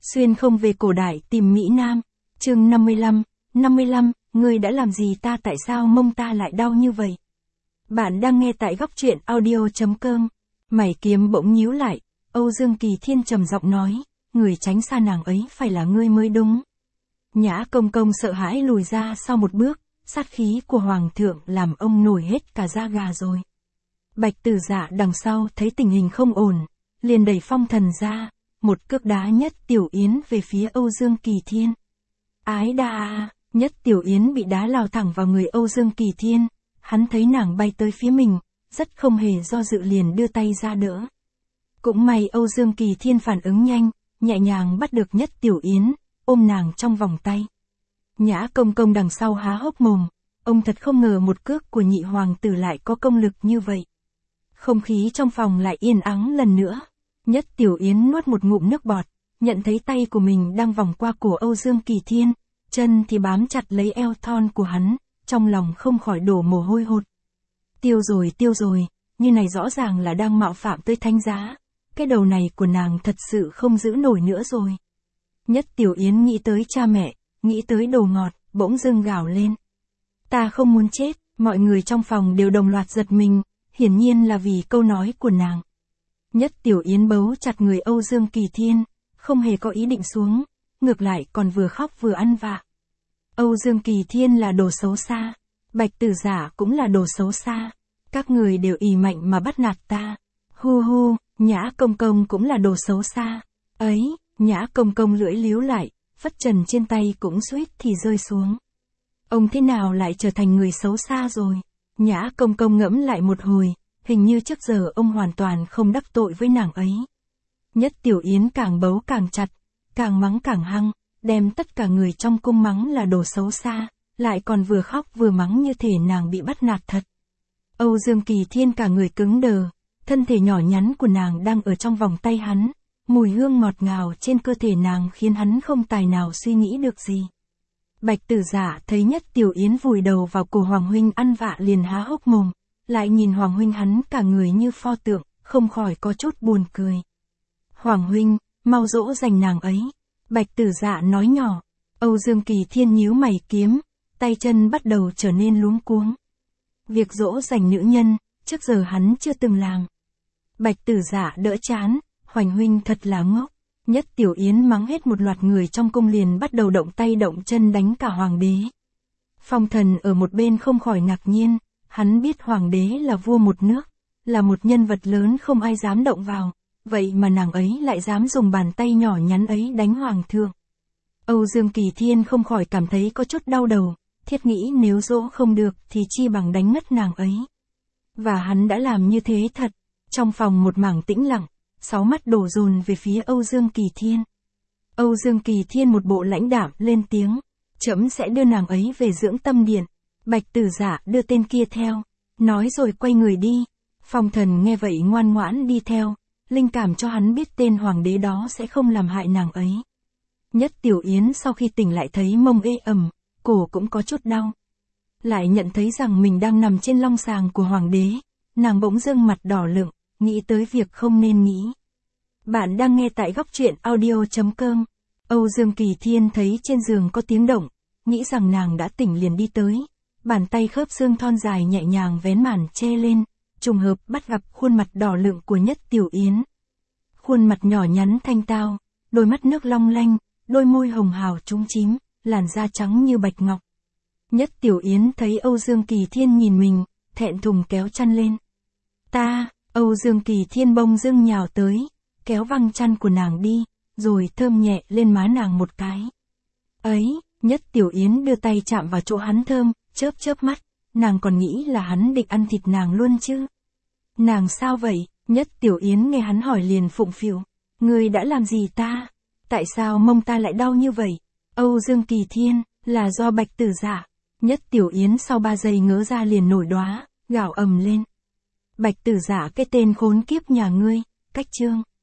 Xuyên không về cổ đại tìm Mỹ Nam. Chương 55, ngươi đã làm gì ta, tại sao mông ta lại đau như vậy? Bạn đang nghe tại góc truyện audio.com. Mày kiếm bỗng nhíu lại, Âu Dương Kỳ Thiên trầm giọng nói, người tránh xa nàng ấy phải là ngươi mới đúng. Nhã Công Công sợ hãi lùi ra sau một bước, sát khí của Hoàng thượng làm ông nổi hết cả da gà rồi. Bạch Tử Dạ đằng sau thấy tình hình không ổn, liền đẩy Phong Thần ra, một cước đá Nhất Tiểu Yến về phía Âu Dương Kỳ Thiên. Ái đà, Nhất Tiểu Yến bị đá lao thẳng vào người Âu Dương Kỳ Thiên, hắn thấy nàng bay tới phía mình, rất không hề do dự liền đưa tay ra đỡ. Cũng may Âu Dương Kỳ Thiên phản ứng nhanh, nhẹ nhàng bắt được Nhất Tiểu Yến, ôm nàng trong vòng tay. Nhã Công Công đằng sau há hốc mồm, ông thật không ngờ một cước của nhị hoàng tử lại có công lực như vậy. Không khí trong phòng lại yên ắng lần nữa. Nhất Tiểu Yến nuốt một ngụm nước bọt, nhận thấy tay của mình đang vòng qua cổ Âu Dương Kỳ Thiên, chân thì bám chặt lấy eo thon của hắn, trong lòng không khỏi đổ mồ hôi hột. Tiêu rồi, như này rõ ràng là đang mạo phạm tới thánh giá, cái đầu này của nàng thật sự không giữ nổi nữa rồi. Nhất Tiểu Yến nghĩ tới cha mẹ, nghĩ tới đồ ngọt, bỗng dưng gào lên. Ta không muốn chết, mọi người trong phòng đều đồng loạt giật mình, hiển nhiên là vì câu nói của nàng. Nhất Tiểu Yến bấu chặt người Âu Dương Kỳ Thiên, không hề có ý định xuống, ngược lại còn vừa khóc vừa ăn vạ. Âu Dương Kỳ Thiên là đồ xấu xa, Bạch Tử Dạ cũng là đồ xấu xa, các người đều ỷ mạnh mà bắt nạt ta. Hu hu, Nhã Công Công cũng là đồ xấu xa. Ấy, Nhã Công Công lưỡi líu lại, phất trần trên tay cũng suýt thì rơi xuống. Ông thế nào lại trở thành người xấu xa rồi? Nhã Công Công ngẫm lại một hồi, hình như trước giờ ông hoàn toàn không đắc tội với nàng ấy. Nhất Tiểu Yến càng bấu càng chặt, càng mắng càng hăng, đem tất cả người trong cung mắng là đồ xấu xa, lại còn vừa khóc vừa mắng như thể nàng bị bắt nạt thật. Âu Dương Kỳ Thiên cả người cứng đờ, thân thể nhỏ nhắn của nàng đang ở trong vòng tay hắn, mùi hương ngọt ngào trên cơ thể nàng khiến hắn không tài nào suy nghĩ được gì. Bạch Tử Dạ thấy Nhất Tiểu Yến vùi đầu vào cổ Hoàng huynh ăn vạ liền há hốc mồm, lại nhìn Hoàng huynh hắn cả người như pho tượng, không khỏi có chút buồn cười. Hoàng huynh, mau dỗ dành nàng ấy. Bạch Tử Dạ nói nhỏ. Âu Dương Kỳ Thiên nhíu mày kiếm, tay chân bắt đầu trở nên luống cuống. Việc dỗ dành nữ nhân, trước giờ hắn chưa từng làm. Bạch Tử Dạ đỡ chán, Hoành huynh thật là ngốc. Nhất Tiểu Yến mắng hết một loạt người trong cung liền bắt đầu động tay động chân đánh cả hoàng đế. Phong Thần ở một bên không khỏi ngạc nhiên, hắn biết hoàng đế là vua một nước, là một nhân vật lớn không ai dám động vào, vậy mà nàng ấy lại dám dùng bàn tay nhỏ nhắn ấy đánh hoàng thượng. Âu Dương Kỳ Thiên không khỏi cảm thấy có chút đau đầu, thiết nghĩ nếu dỗ không được thì chi bằng đánh ngất nàng ấy. Và hắn đã làm như thế thật. Trong phòng một mảng tĩnh lặng, 6 mắt đổ dồn về phía Âu Dương Kỳ Thiên. Âu Dương Kỳ Thiên một bộ lãnh đạm lên tiếng, trẫm sẽ đưa nàng ấy về dưỡng tâm điện. Bạch Tử Dạ đưa tên kia theo, nói rồi quay người đi. Phong Thần nghe vậy ngoan ngoãn đi theo, linh cảm cho hắn biết tên hoàng đế đó sẽ không làm hại nàng ấy. Nhất Tiểu Yến sau khi tỉnh lại thấy mông ê ẩm, cổ cũng có chút đau. Lại nhận thấy rằng mình đang nằm trên long sàng của hoàng đế, nàng bỗng dưng mặt đỏ lựng, nghĩ tới việc không nên nghĩ. Bạn đang nghe tại góc truyện audio.com. Âu Dương Kỳ Thiên thấy trên giường có tiếng động, nghĩ rằng nàng đã tỉnh liền đi tới. Bàn tay khớp xương thon dài nhẹ nhàng vén màn che lên, trùng hợp bắt gặp khuôn mặt đỏ lựng của Nhất Tiểu Yến. Khuôn mặt nhỏ nhắn thanh tao, đôi mắt nước long lanh, đôi môi hồng hào trúng chím, làn da trắng như bạch ngọc. Nhất Tiểu Yến thấy Âu Dương Kỳ Thiên nhìn mình, thẹn thùng kéo chăn lên. Âu Dương Kỳ Thiên bông dưng nhào tới, kéo văng chăn của nàng đi, rồi thơm nhẹ lên má nàng một cái. Ấy, Nhất Tiểu Yến đưa tay chạm vào chỗ hắn thơm, chớp mắt, nàng còn nghĩ là hắn định ăn thịt nàng luôn chứ. Nàng sao vậy? Nhất Tiểu Yến nghe hắn hỏi liền phụng phịu. Ngươi đã làm gì ta? Tại sao mông ta lại đau như vậy? Âu Dương Kỳ Thiên, là do Bạch Tử Dạ. Nhất Tiểu Yến sau 3 giây ngỡ ra liền nổi đoá, gào ầm lên. Bạch Tử Dạ cái tên khốn kiếp nhà ngươi, cách chương.